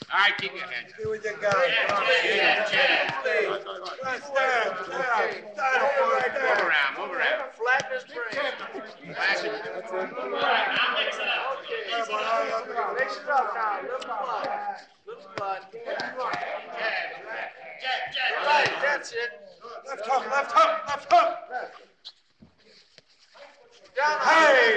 All right, keep your hands up. See what you got. Stand. Move around, move around. Flatten his brain. Flatten. All right, now mix it up. Okay. Mix it up now. Little blood. Little blood. Right, that's it. Left hook, left hook, left hook. Down. Hey!